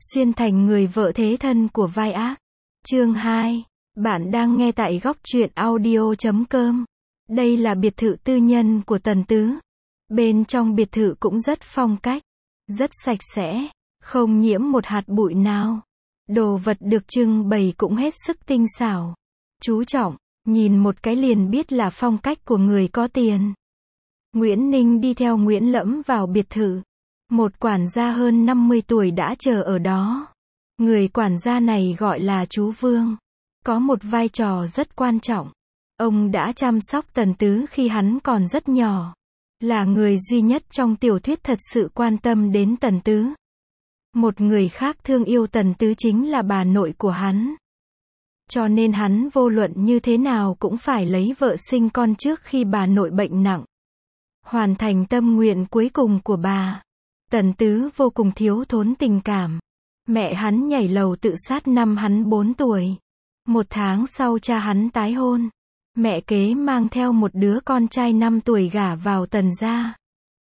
xuyên thành người vợ thế thân của vai ác. Chương 2. Bạn đang nghe tại góc truyện audio.com. Đây là biệt thự tư nhân của Tần Tứ. Bên trong biệt thự cũng rất phong cách, rất sạch sẽ, không nhiễm một hạt bụi nào. Đồ vật được trưng bày cũng hết sức tinh xảo, chú trọng, nhìn một cái liền biết là phong cách của người có tiền. Nguyễn Ninh đi theo Nguyễn Lẫm vào biệt thự. Một quản gia hơn 50 tuổi đã chờ ở đó. Người quản gia này gọi là chú Vương, có một vai trò rất quan trọng. Ông đã chăm sóc Tần Tứ khi hắn còn rất nhỏ, là người duy nhất trong tiểu thuyết thật sự quan tâm đến Tần Tứ. Một người khác thương yêu Tần Tứ chính là bà nội của hắn. Cho nên hắn vô luận như thế nào cũng phải lấy vợ sinh con trước khi bà nội bệnh nặng, hoàn thành tâm nguyện cuối cùng của bà. Tần Tứ vô cùng thiếu thốn tình cảm. Mẹ hắn nhảy lầu tự sát năm hắn 4 tuổi. 1 tháng sau cha hắn tái hôn. Mẹ kế mang theo một đứa con trai 5 tuổi gả vào Tần gia.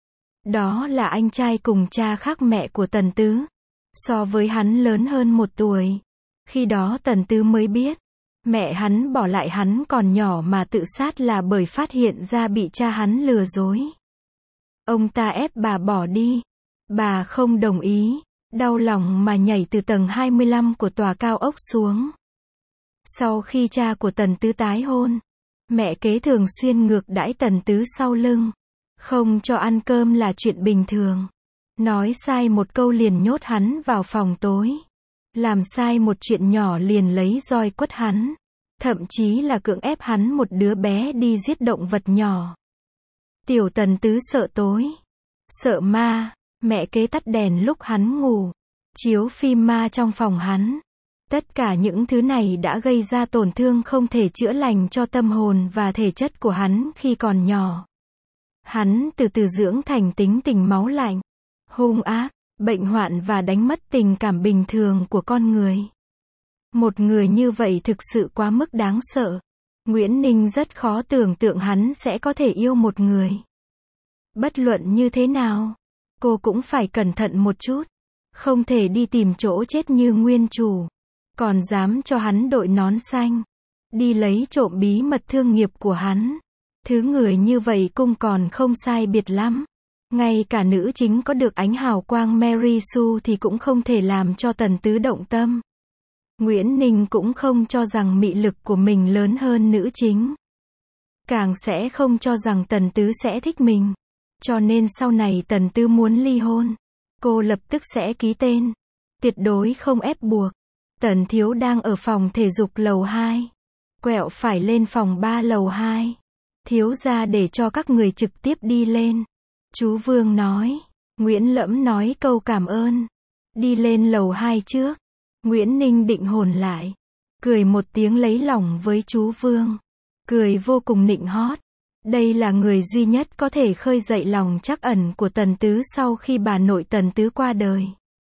Đó là anh trai cùng cha khác mẹ của Tần Tứ. So với hắn lớn hơn 1 tuổi. Khi đó Tần Tứ mới biết, mẹ hắn bỏ lại hắn còn nhỏ mà tự sát là bởi phát hiện ra bị cha hắn lừa dối. Ông ta ép bà bỏ đi. Bà không đồng ý, đau lòng mà nhảy từ tầng 25 của tòa cao ốc xuống. Sau khi cha của Tần Tứ tái hôn, mẹ kế thường xuyên ngược đãi Tần Tứ sau lưng. Không cho ăn cơm là chuyện bình thường. Nói sai một câu liền nhốt hắn vào phòng tối. Làm sai một chuyện nhỏ liền lấy roi quất hắn. Thậm chí là cưỡng ép hắn một đứa bé đi giết động vật nhỏ. Tiểu Tần Tứ sợ tối, sợ ma. Mẹ kế tắt đèn lúc hắn ngủ, chiếu phim ma trong phòng hắn. Tất cả những thứ này đã gây ra tổn thương không thể chữa lành cho tâm hồn và thể chất của hắn khi còn nhỏ. Hắn từ từ dưỡng thành tính tình máu lạnh, hung ác, bệnh hoạn và đánh mất tình cảm bình thường của con người. Một người như vậy thực sự quá mức đáng sợ. Nguyễn Ninh rất khó tưởng tượng hắn sẽ có thể yêu một người. Bất luận như thế nào, cô cũng phải cẩn thận một chút. Không thể đi tìm chỗ chết như nguyên chủ. Còn dám cho hắn đội nón xanh. Đi lấy trộm bí mật thương nghiệp của hắn. Thứ người như vậy cung còn không sai biệt lắm. Ngay cả nữ chính có được ánh hào quang Mary Sue thì cũng không thể làm cho Tần Tứ động tâm. Nguyễn Ninh cũng không cho rằng mị lực của mình lớn hơn nữ chính. Càng sẽ không cho rằng Tần Tứ sẽ thích mình. Cho nên sau này Tần Tứ muốn ly hôn, cô lập tức sẽ ký tên. Tuyệt đối không ép buộc. Tần Thiếu đang ở phòng thể dục lầu 2. Quẹo phải lên phòng 3 lầu 2. Thiếu ra để cho các người trực tiếp đi lên. Chú Vương nói. Nguyễn Lẫm nói câu cảm ơn. Đi lên lầu 2 trước. Nguyễn Ninh định hồn lại. Cười một tiếng lấy lòng với chú Vương. Cười vô cùng nịnh hót. Đây là người duy nhất có thể khơi dậy lòng trắc ẩn của Tần Tứ sau khi bà nội Tần Tứ qua đời.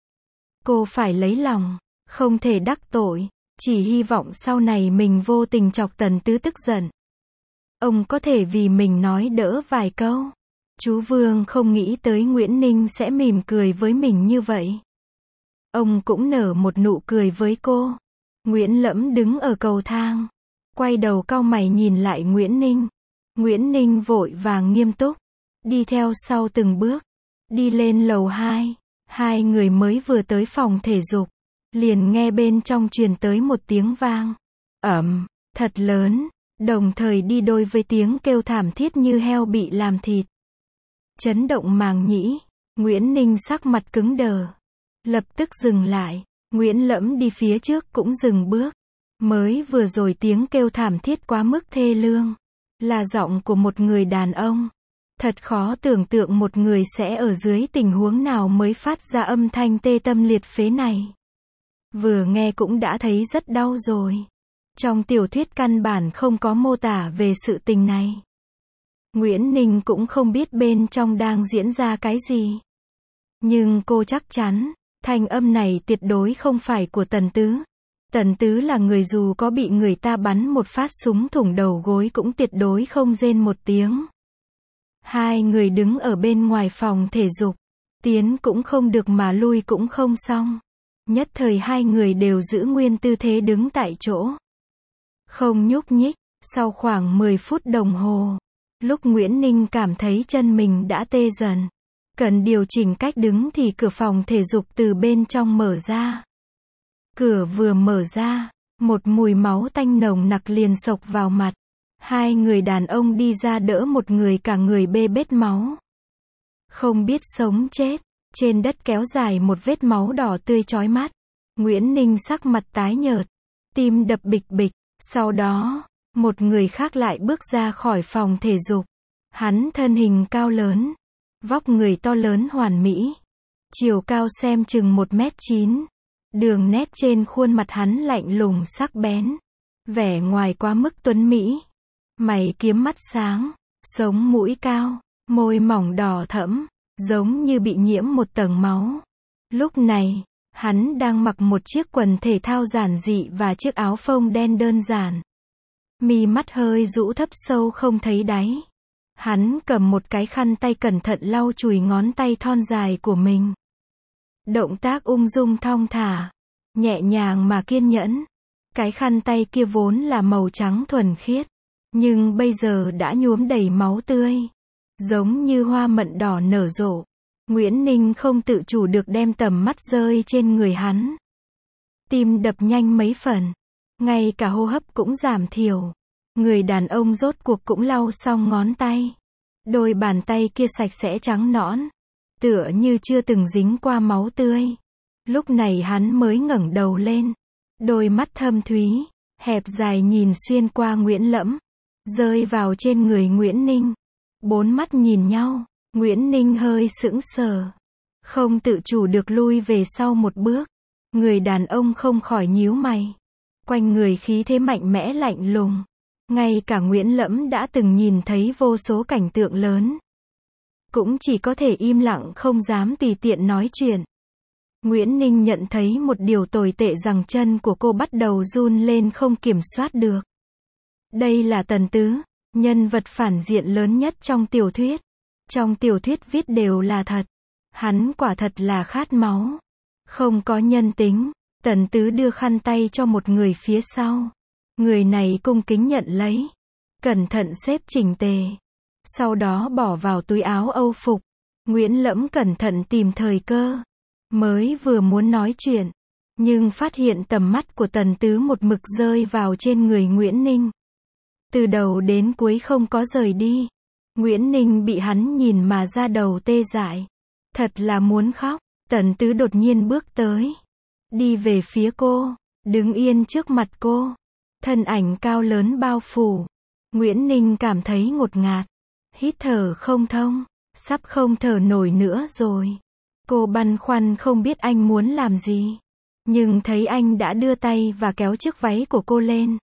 Cô phải lấy lòng, không thể đắc tội, chỉ hy vọng sau này mình vô tình chọc Tần Tứ tức giận. Ông có thể vì mình nói đỡ vài câu. Chú Vương không nghĩ tới Nguyễn Ninh sẽ mỉm cười với mình như vậy. Ông cũng nở một nụ cười với cô. Nguyễn Lẫm đứng ở cầu thang, quay đầu cau mày nhìn lại Nguyễn Ninh. Nguyễn Ninh vội vàng nghiêm túc, đi theo sau từng bước, đi lên lầu 2. Hai người mới vừa tới phòng thể dục, liền nghe bên trong truyền tới một tiếng vang ầm, thật lớn, đồng thời đi đôi với tiếng kêu thảm thiết như heo bị làm thịt. Chấn động màng nhĩ, Nguyễn Ninh sắc mặt cứng đờ, lập tức dừng lại. Nguyễn Lẫm đi phía trước cũng dừng bước. Mới vừa rồi tiếng kêu thảm thiết quá mức thê lương. Là giọng của một người đàn ông. Thật khó tưởng tượng một người sẽ ở dưới tình huống nào mới phát ra âm thanh tê tâm liệt phế này. Vừa nghe cũng đã thấy rất đau rồi. Trong tiểu thuyết căn bản không có mô tả về sự tình này. Nguyễn Ninh cũng không biết bên trong đang diễn ra cái gì. Nhưng cô chắc chắn, thanh âm này tuyệt đối không phải của Tần Tứ. Tần Tứ là người dù có bị người ta bắn một phát súng thủng đầu gối cũng tuyệt đối không rên một tiếng. Hai người đứng ở bên ngoài phòng thể dục. Tiến cũng không được mà lui cũng không xong. Nhất thời hai người đều giữ nguyên tư thế đứng tại chỗ. Không nhúc nhích, sau khoảng 10 phút đồng hồ. Lúc Nguyễn Ninh cảm thấy chân mình đã tê dần. Cần điều chỉnh cách đứng thì cửa phòng thể dục từ bên trong mở ra. Cửa vừa mở ra, một mùi máu tanh nồng nặc liền xộc vào mặt. Hai người đàn ông đi ra đỡ một người cả người bê bết máu. Không biết sống chết, trên đất kéo dài một vết máu đỏ tươi chói mắt. Nguyễn Ninh sắc mặt tái nhợt, tim đập bịch bịch. Sau đó, một người khác lại bước ra khỏi phòng thể dục. Hắn thân hình cao lớn, vóc người to lớn hoàn mỹ. Chiều cao xem chừng 1m9. Đường nét trên khuôn mặt hắn lạnh lùng sắc bén. Vẻ ngoài quá mức tuấn mỹ. Mày kiếm mắt sáng, sống mũi cao, môi mỏng đỏ thẫm, giống như bị nhiễm một tầng máu. Lúc này, hắn đang mặc một chiếc quần thể thao giản dị và chiếc áo phông đen đơn giản. Mi mắt hơi rũ thấp sâu không thấy đáy. Hắn cầm một cái khăn tay cẩn thận lau chùi ngón tay thon dài của mình. Động tác ung dung thong thả, nhẹ nhàng mà kiên nhẫn. Cái khăn tay kia vốn là màu trắng thuần khiết, nhưng bây giờ đã nhuốm đầy máu tươi, giống như hoa mận đỏ nở rộ. Nguyễn Ninh không tự chủ được đem tầm mắt rơi trên người hắn. Tim đập nhanh mấy phần, ngay cả hô hấp cũng giảm thiểu. Người đàn ông rốt cuộc cũng lau xong ngón tay. Đôi bàn tay kia sạch sẽ trắng nõn, tựa như chưa từng dính qua máu tươi. Lúc này hắn mới ngẩng đầu lên. Đôi mắt thâm thúy, hẹp dài nhìn xuyên qua Nguyễn Lẫm, rơi vào trên người Nguyễn Ninh. Bốn mắt nhìn nhau, Nguyễn Ninh hơi sững sờ, không tự chủ được lui về sau một bước. Người đàn ông không khỏi nhíu mày. Quanh người khí thế mạnh mẽ lạnh lùng. Ngay cả Nguyễn Lẫm đã từng nhìn thấy vô số cảnh tượng lớn, cũng chỉ có thể im lặng không dám tùy tiện nói chuyện. Nguyễn Ninh nhận thấy một điều tồi tệ rằng chân của cô bắt đầu run lên không kiểm soát được. Đây là Tần Tứ, nhân vật phản diện lớn nhất trong tiểu thuyết. Trong tiểu thuyết viết đều là thật. Hắn quả thật là khát máu, không có nhân tính. Tần Tứ đưa khăn tay cho một người phía sau. Người này cung kính nhận lấy, cẩn thận xếp chỉnh tề, sau đó bỏ vào túi áo âu phục. Nguyễn Lẫm cẩn thận tìm thời cơ, mới vừa muốn nói chuyện, nhưng phát hiện tầm mắt của Tần Tứ một mực rơi vào trên người Nguyễn Ninh. Từ đầu đến cuối không có rời đi. Nguyễn Ninh bị hắn nhìn mà da đầu tê dại. Thật là muốn khóc. Tần Tứ đột nhiên bước tới, đi về phía cô, đứng yên trước mặt cô. Thân ảnh cao lớn bao phủ. Nguyễn Ninh cảm thấy ngột ngạt, hít thở không thông, sắp không thở nổi nữa rồi. Cô băn khoăn không biết anh muốn làm gì, nhưng thấy anh đã đưa tay và kéo chiếc váy của cô lên,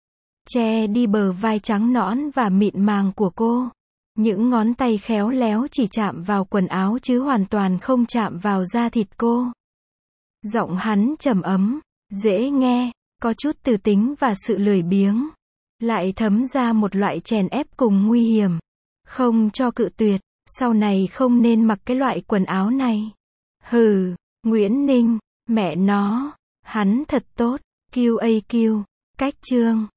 che đi bờ vai trắng nõn và mịn màng của cô. Những ngón tay khéo léo chỉ chạm vào quần áo chứ hoàn toàn không chạm vào da thịt cô. Giọng hắn trầm ấm, dễ nghe, có chút từ tính và sự lười biếng, lại thấm ra một loại chèn ép cùng nguy hiểm. Không cho cự tuyệt, sau này không nên mặc cái loại quần áo này. Hừ, Nguyễn Ninh, mẹ nó, hắn thật tốt. QAQ, cách chương.